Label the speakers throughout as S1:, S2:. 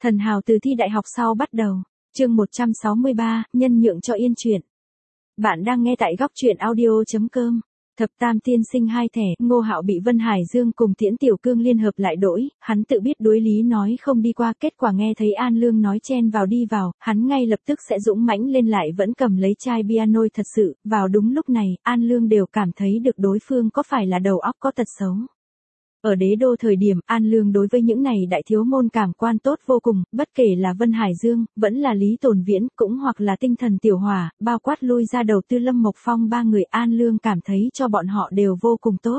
S1: Thần hào từ thi đại học sau bắt đầu. Chương 163, nhân nhượng cho yên chuyện. Bạn đang nghe tại góc truyện audio.com. Thập tam tiên sinh hai thẻ, Ngô Hạo bị Vân Hải Dương cùng Tiễn Tiểu Cương liên hợp lại đỗi, hắn tự biết đối lý nói không đi qua, kết quả nghe thấy An Lương nói chen vào đi vào, hắn ngay lập tức sẽ dũng mãnh lên lại vẫn cầm lấy chai bia nôi thật sự, vào đúng lúc này, An Lương đều cảm thấy được đối phương có phải là đầu óc có tật xấu. Ở đế đô thời điểm, An Lương đối với những này đại thiếu môn cảm quan tốt vô cùng, bất kể là Vân Hải Dương, vẫn là Lý Tồn Viễn, cũng hoặc là Tinh Thần Tiểu Hỏa, bao quát lui ra đầu tư Lâm Mộc Phong ba người, An Lương cảm thấy cho bọn họ đều vô cùng tốt.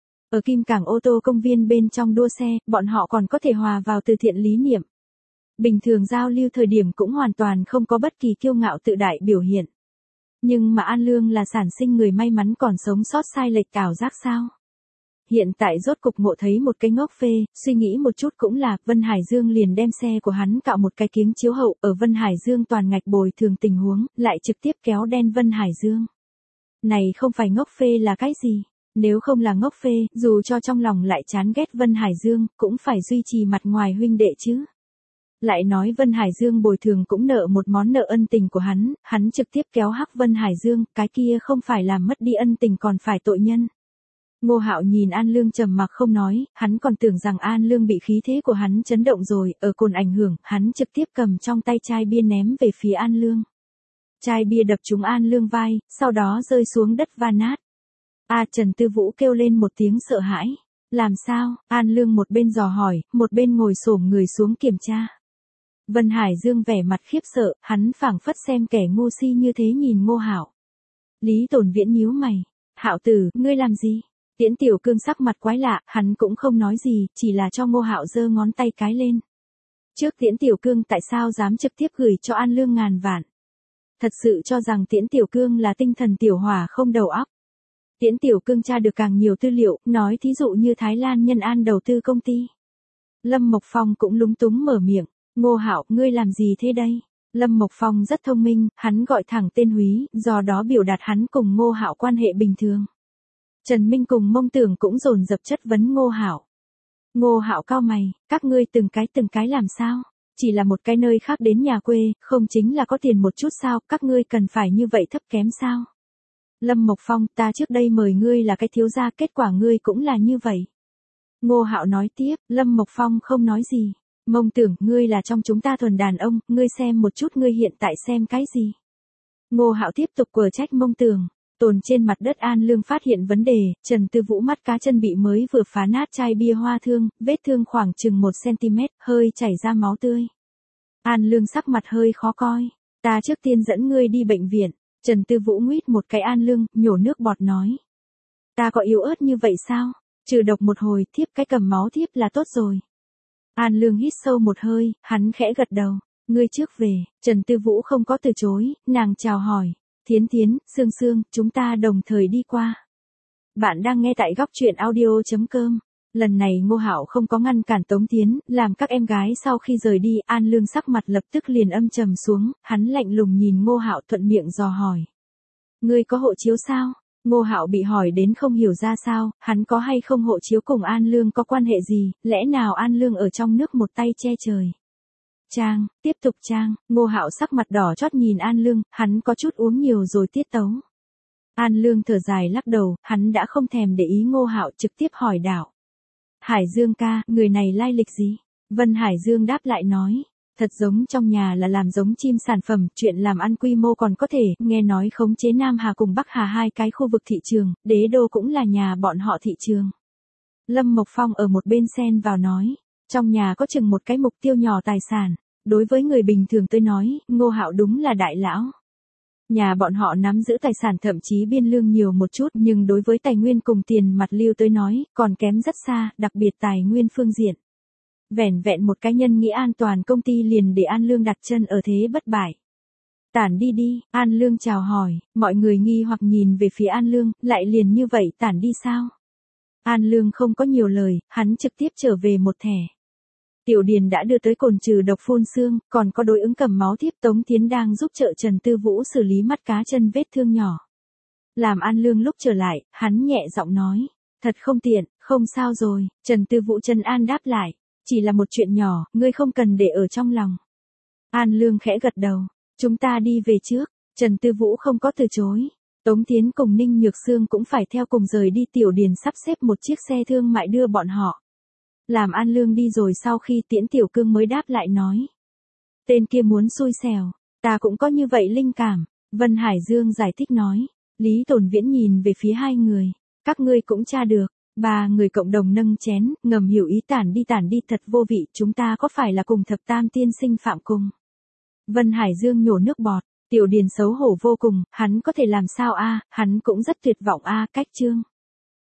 S1: Ở Kim Cảng ô tô công viên bên trong đua xe, bọn họ còn có thể hòa vào từ thiện lý niệm. Bình thường giao lưu thời điểm cũng hoàn toàn không có bất kỳ kiêu ngạo tự đại biểu hiện. Nhưng mà An Lương là sản sinh người may mắn còn sống sót sai lệch ảo giác sao? Hiện tại rốt cục ngộ thấy một cái ngốc phê, suy nghĩ một chút cũng là, Vân Hải Dương liền đem xe của hắn cạo một cái kiếng chiếu hậu, ở Vân Hải Dương toàn ngạch bồi thường tình huống, lại trực tiếp kéo đen Vân Hải Dương. Này không phải ngốc phê là cái gì? Nếu không là ngốc phê, dù cho trong lòng lại chán ghét Vân Hải Dương, cũng phải duy trì mặt ngoài huynh đệ chứ. Lại nói Vân Hải Dương bồi thường cũng nợ một món nợ ân tình của hắn trực tiếp kéo hắc Vân Hải Dương, cái kia không phải làm mất đi ân tình còn phải tội nhân. Ngô Hạo nhìn An Lương trầm mặc không nói, hắn còn tưởng rằng An Lương bị khí thế của hắn chấn động rồi, ở cồn ảnh hưởng, hắn trực tiếp cầm trong tay chai bia ném về phía An Lương. Chai bia đập trúng An Lương vai, sau đó rơi xuống đất va nát. Trần Tư Vũ kêu lên một tiếng sợ hãi. Làm sao? An Lương một bên dò hỏi, một bên ngồi xổm người xuống kiểm tra. Vân Hải Dương vẻ mặt khiếp sợ, hắn phảng phất xem kẻ ngu si như thế nhìn Ngô Hạo. Lý Tồn Viễn nhíu mày. Hạo tử, ngươi làm gì? Tiễn Tiểu Cương sắc mặt quái lạ, hắn cũng không nói gì, chỉ là cho Ngô Hạo giơ ngón tay cái lên. Trước Tiễn Tiểu Cương tại sao dám trực tiếp gửi cho An Lương ngàn vạn? Thật sự cho rằng Tiễn Tiểu Cương là Tinh Thần Tiểu Hỏa không đầu óc. Tiễn Tiểu Cương tra được càng nhiều tư liệu, nói thí dụ như Thái Lan Nhân An đầu tư công ty. Lâm Mộc Phong cũng lúng túng mở miệng, Ngô Hạo, ngươi làm gì thế đây? Lâm Mộc Phong rất thông minh, hắn gọi thẳng tên Húy, do đó biểu đạt hắn cùng Ngô Hạo quan hệ bình thường. Trần Minh cùng Mông Tưởng cũng dồn dập chất vấn Ngô Hạo. Ngô Hạo cau mày, các ngươi từng cái làm sao? Chỉ là một cái nơi khác đến nhà quê, không chính là có tiền một chút sao, các ngươi cần phải như vậy thấp kém sao? Lâm Mộc Phong, ta trước đây mời ngươi là cái thiếu gia, kết quả ngươi cũng là như vậy. Ngô Hạo nói tiếp, Lâm Mộc Phong không nói gì. Mông Tưởng, ngươi là trong chúng ta thuần đàn ông, ngươi xem một chút ngươi hiện tại xem cái gì? Ngô Hạo tiếp tục quở trách Mông Tưởng. Tồn trên mặt đất An Lương phát hiện vấn đề, Trần Tư Vũ mắt cá chân bị mới vừa phá nát chai bia hoa thương, vết thương khoảng chừng 1 cm, hơi chảy ra máu tươi. An Lương sắc mặt hơi khó coi. Ta trước tiên dẫn ngươi đi bệnh viện. Trần Tư Vũ nguyết một cái An Lương, nhổ nước bọt nói. Ta có yếu ớt như vậy sao? Trừ độc một hồi, thiếp cái cầm máu thiếp là tốt rồi. An Lương hít sâu một hơi, hắn khẽ gật đầu. Ngươi trước về, Trần Tư Vũ không có từ chối, nàng chào hỏi. Thiến Thiến, Sương Sương, chúng ta đồng thời đi qua. Bạn đang nghe tại góc truyện audio.com. Lần này Ngô Hạo không có ngăn cản Tống Thiến, làm các em gái sau khi rời đi, An Lương sắc mặt lập tức liền âm trầm xuống, hắn lạnh lùng nhìn Ngô Hạo thuận miệng dò hỏi. Ngươi có hộ chiếu sao? Ngô Hạo bị hỏi đến không hiểu ra sao, hắn có hay không hộ chiếu cùng An Lương có quan hệ gì, lẽ nào An Lương ở trong nước một tay che trời? Trang, tiếp tục Trang, Ngô Hạo sắc mặt đỏ chót nhìn An Lương, hắn có chút uống nhiều rồi tiết tấu. An Lương thở dài lắc đầu, hắn đã không thèm để ý Ngô Hạo trực tiếp hỏi đạo. Hải Dương ca, người này lai lịch gì? Vân Hải Dương đáp lại nói, thật giống trong nhà là làm giống chim sản phẩm, chuyện làm ăn quy mô còn có thể, nghe nói khống chế Nam Hà cùng Bắc Hà hai cái khu vực thị trường, đế đô cũng là nhà bọn họ thị trường. Lâm Mộc Phong ở một bên xen vào nói. Trong nhà có chừng một cái mục tiêu nhỏ tài sản, đối với người bình thường tôi nói, Ngô Hạo đúng là đại lão. Nhà bọn họ nắm giữ tài sản thậm chí biên lương nhiều một chút, nhưng đối với tài nguyên cùng tiền mặt lưu tôi nói, còn kém rất xa, đặc biệt tài nguyên phương diện. Vẻn vẹn một cái nhân nghĩa an toàn công ty liền để An Lương đặt chân ở thế bất bại. Tản đi đi, An Lương chào hỏi, mọi người nghi hoặc nhìn về phía An Lương, lại liền như vậy tản đi sao? An Lương không có nhiều lời, hắn trực tiếp trở về một thẻ. Tiểu Điền đã đưa tới cồn trừ độc phun xương, còn có đối ứng cầm máu thiếp. Tống Thiến đang giúp trợ Trần Tư Vũ xử lý mắt cá chân vết thương nhỏ. Làm An Lương lúc trở lại, hắn nhẹ giọng nói, thật không tiện, không sao rồi, Trần Tư Vũ trấn an đáp lại. Chỉ là một chuyện nhỏ, ngươi không cần để ở trong lòng. An Lương khẽ gật đầu. Chúng ta đi về trước. Trần Tư Vũ không có từ chối. Tống Tiến cùng Ninh Nhược Sương cũng phải theo cùng rời đi. Tiểu Điền sắp xếp một chiếc xe thương mại đưa bọn họ. Làm An Lương đi rồi sau khi tiễn Tiểu Cương mới đáp lại nói. Tên kia muốn xui xẻo, ta cũng có như vậy linh cảm. Vân Hải Dương giải thích nói. Lý Tồn Viễn nhìn về phía hai người. Các ngươi cũng tra được. Ba người cộng đồng nâng chén, ngầm hiểu ý tản đi thật vô vị. Chúng ta có phải là cùng Thập Tam tiên sinh phạm cùng? Vân Hải Dương nhổ nước bọt. Tiểu Điền xấu hổ vô cùng, hắn có thể làm sao a? Hắn cũng rất tuyệt vọng a. Cách chương